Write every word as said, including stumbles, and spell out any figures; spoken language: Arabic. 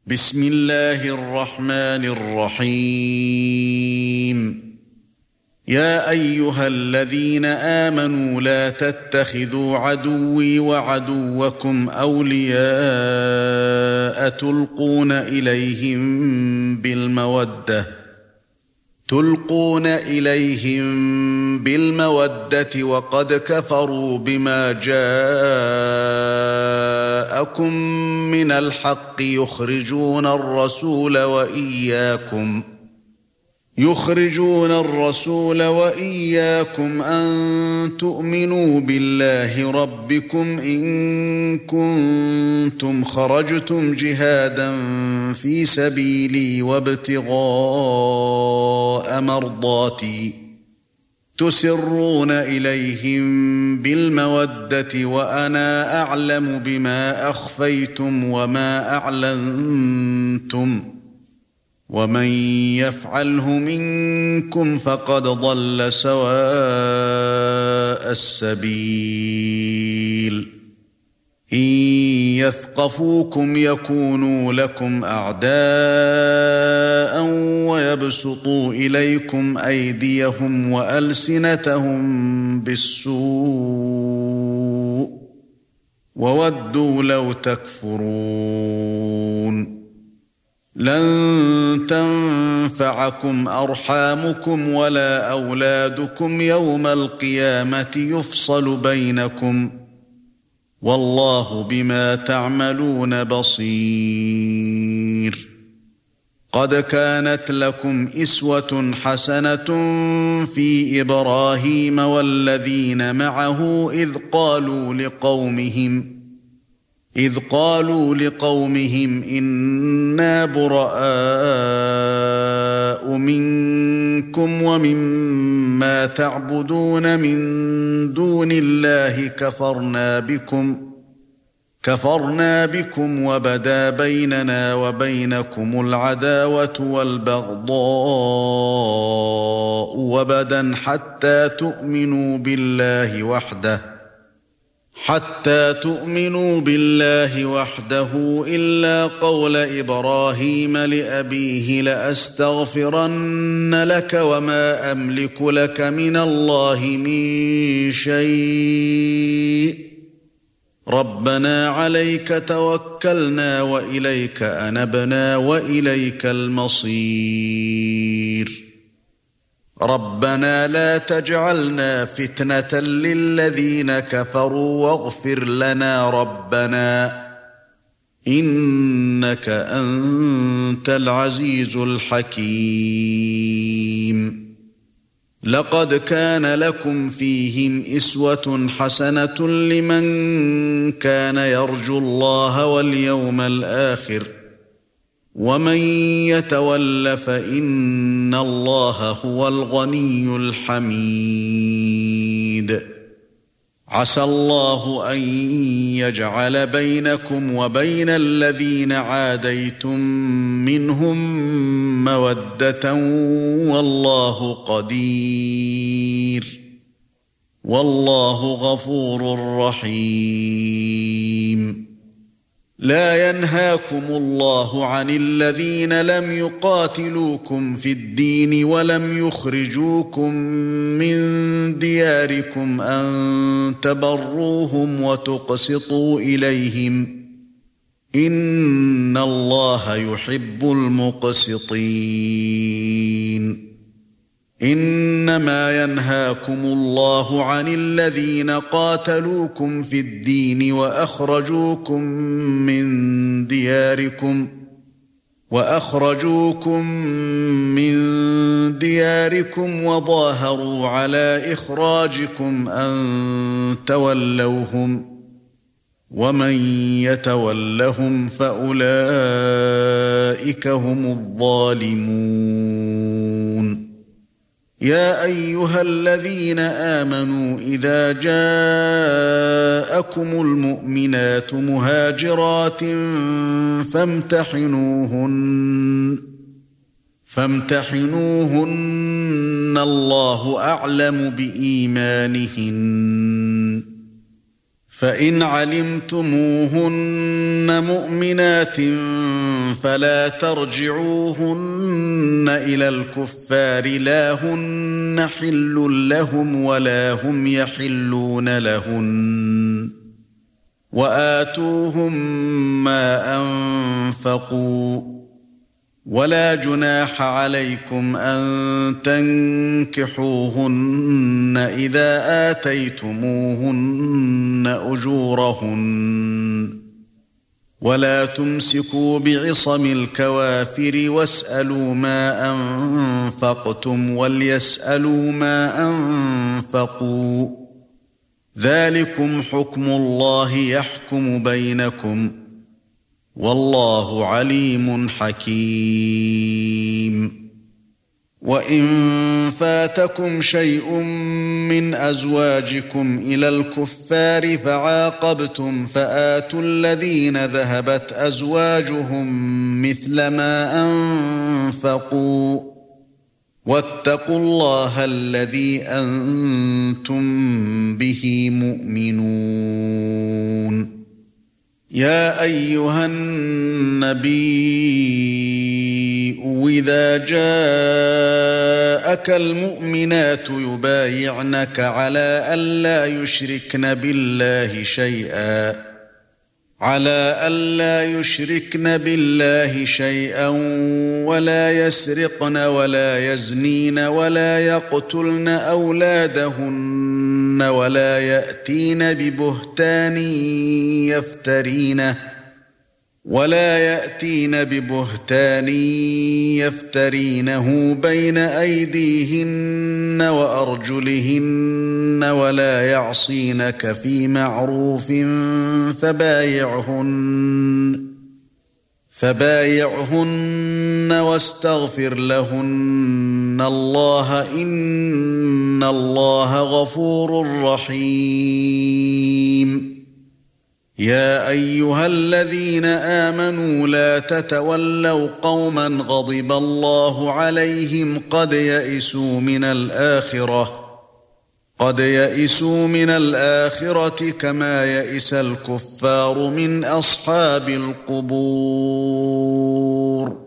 بسم الله الرحمن الرحيم يا أيها الذين آمنوا لا تتخذوا عدوي وعدوكم أولياء تلقون إليهم بالمودة تلقون إليهم بالمودة وقد كفروا بما جاءكم من الحق يخرجون الرسول وإياكم يخرجون الرسول وإياكم أن تؤمنوا بالله ربكم إن كنتم خرجتم جهادا في سبيلي وابتغاء مرضاتي تسرون إليهم بالمودة وأنا أعلم بما أخفيتم وما أعلنتم ومن يفعله منكم فقد ضل سواء السبيل إن يثقفوكم يكونوا لكم أعداء ويبسطوا إليكم أيديهم وألسنتهم بالسوء وودوا لو تكفرون لن تنفعكم أرحامكم ولا أولادكم يوم القيامة يفصل بينكم والله بما تعملون بصير قد كانت لكم إسوة حسنة في إبراهيم والذين معه إذ قالوا لقومهم إذ قالوا لقومهم إنا براء منكم ومما تعبدون من دون الله كفرنا بكم كفرنا بكم وبدا بيننا وبينكم العداوة والبغضاء وبدا حتى تؤمنوا بالله وحده حتى تؤمنوا بالله وحده إلا قول إبراهيم لأبيه لأستغفرن لك وما أملك لك من الله من شيء ربنا عليك توكلنا وإليك أنبنا وإليك المصير ربنا لا تجعلنا فتنة للذين كفروا واغفر لنا ربنا إنك أنت العزيز الحكيم لقد كان لكم فيهم إسوة حسنة لمن كان يرجو الله واليوم الآخر ومن يتول فإن الله هو الغني الحميد عسى الله أن يجعل بينكم وبين الذين عاديتم منهم مودة والله قدير والله غفور رحيم لا ينهاكم الله عن الذين لم يقاتلوكم في الدين ولم يخرجوكم من دياركم أن تبروهم وتقسطوا إليهم إن الله يحب المقسطين إنما ينهاكم الله عن الذين قاتلوكم في الدين وأخرجوكم من دياركم وأخرجوكم من دياركم وظاهروا على إخراجكم أن تولوهم ومن يتولهم فأولئك هم الظالمون يا أيها الذين آمنوا إذا جاءكم المؤمنات مهاجرات فامتحنوهن فامتحنوهن الله أعلم بإيمانهن فإن علمتموهن مؤمنات فلا ترجعوهن إلى الكفار لا هن حل لهم ولا هم يحلون لهن وآتوهم ما أنفقوا ولا جناح عليكم أن تنكحوهن إذا آتيتموهن أجورهن ولا تمسكوا بعصم الكوافر واسألوا ما أنفقتم وليسألوا ما أنفقوا ذلكم حكم الله يحكم بينكم والله عليم حكيم وإن فاتكم شيء من أزواجكم إلى الكفار فعاقبتم فآتوا الذين ذهبت أزواجهم مثل ما أنفقوا واتقوا الله الذي أنتم به مؤمنون يا أيها النبي إذا جاءك المؤمنات يبايعنك على ألا يشركن بالله شيئا على ألا يشركن بالله شيئا ولا يسرقن ولا يزنين ولا يقتلن أولادهن ولا يأتين ببهتان يفترينه ولا يأتين ببهتان يفترينه بين أيديهن وأرجلهن ولا يعصينك في معروف فبايعهن فبايعهن واستغفر لهن الله إن الله غفور رحيم يا أيها الذين آمنوا لا تتولوا قوما غضب الله عليهم قد يئسوا من الآخرة قد يئسوا من الآخرة كما يئس الكفار من أصحاب القبور